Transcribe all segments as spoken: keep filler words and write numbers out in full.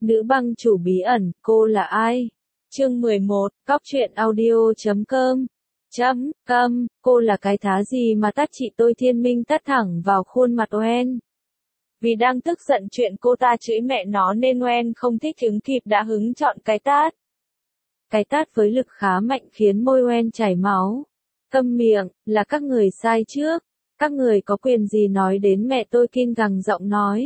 Nữ băng chủ bí ẩn, cô là ai? Chương mười một, cóc truyện audio chấm com. Chấm, câm, cô là cái thá gì mà tát chị tôi? Thiên Minh tát thẳng vào khuôn mặt Oen. Vì đang tức giận chuyện cô ta chửi mẹ nó nên Oen không thích ứng kịp đã hứng chọn cái tát. Cái tát với lực khá mạnh khiến môi Oen chảy máu. Câm miệng, là các người sai trước. Các người có quyền gì nói đến mẹ tôi? Kin gằn giọng nói.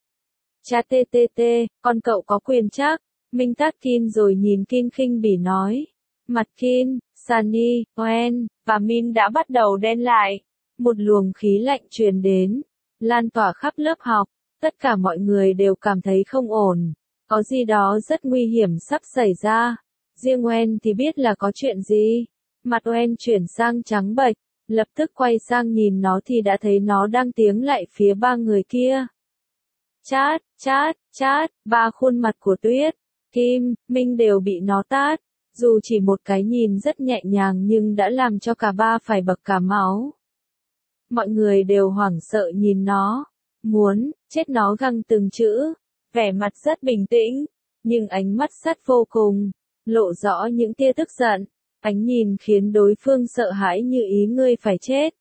Cha tê tê tê, con cậu có quyền chắc. Minh tát Kin rồi nhìn Kin khinh bỉ nói. Mặt Kin, Sunny, Oen, và Min đã bắt đầu đen lại. Một luồng khí lạnh truyền đến, lan tỏa khắp lớp học. Tất cả mọi người đều cảm thấy không ổn. Có gì đó rất nguy hiểm sắp xảy ra. Riêng Oen thì biết là có chuyện gì. Mặt Oen chuyển sang trắng bệch, lập tức quay sang nhìn nó thì đã thấy nó đang tiến lại phía ba người kia. Chát, chát, chát, ba khuôn mặt của Tuyết, Kim, Minh đều bị nó tát. Dù chỉ một cái nhìn rất nhẹ nhàng nhưng đã làm cho cả ba phải bật cả máu. Mọi người đều hoảng sợ nhìn nó. Muốn, chết nó găng từng chữ. Vẻ mặt rất bình tĩnh, nhưng ánh mắt sắt vô cùng, lộ rõ những tia tức giận. Ánh nhìn khiến đối phương sợ hãi như ý ngươi phải chết.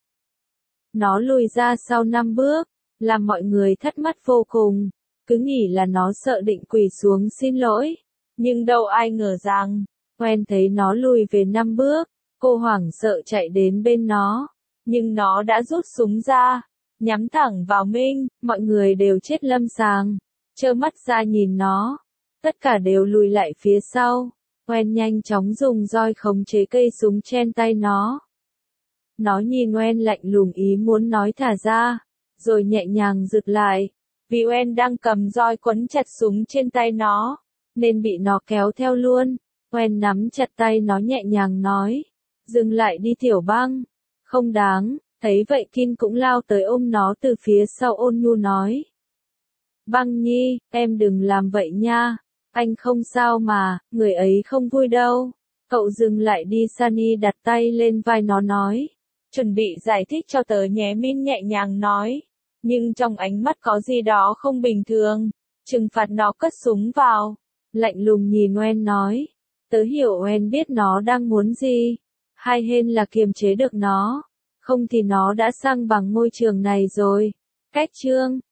Nó lùi ra sau năm bước, làm mọi người thất mắt vô cùng. Cứ nghĩ là nó sợ định quỳ xuống xin lỗi. Nhưng đâu ai ngờ rằng, Oen thấy nó lùi về năm bước, cô hoảng sợ chạy đến bên nó. Nhưng nó đã rút súng ra, nhắm thẳng vào Minh, mọi người đều chết lâm sàng. Trơ mắt ra nhìn nó, tất cả đều lùi lại phía sau. Oen nhanh chóng dùng roi khống chế cây súng trên tay nó. Nó nhìn Oen lạnh lùng ý muốn nói thả ra, rồi nhẹ nhàng giựt lại. Vì Oen đang cầm roi quấn chặt súng trên tay nó, nên bị nó kéo theo luôn. Oen nắm chặt tay nó nhẹ nhàng nói. Dừng lại đi Tiểu Băng. Không đáng. Thấy vậy Kin cũng lao tới ôm nó từ phía sau ôn nhu nói. Băng Nhi, em đừng làm vậy nha. Anh không sao mà, người ấy không vui đâu. Cậu dừng lại đi. Sunny đặt tay lên vai nó nói. Chuẩn bị giải thích cho tớ nhé. Min nhẹ nhàng nói. Nhưng trong ánh mắt có gì đó không bình thường. Trừng phạt nó cất súng vào. Lạnh lùng nhìn Oen nói. Tớ hiểu Oen biết nó đang muốn gì. Hai hên là kiềm chế được nó. Không thì nó đã sang bằng ngôi trường này rồi. Cách chương.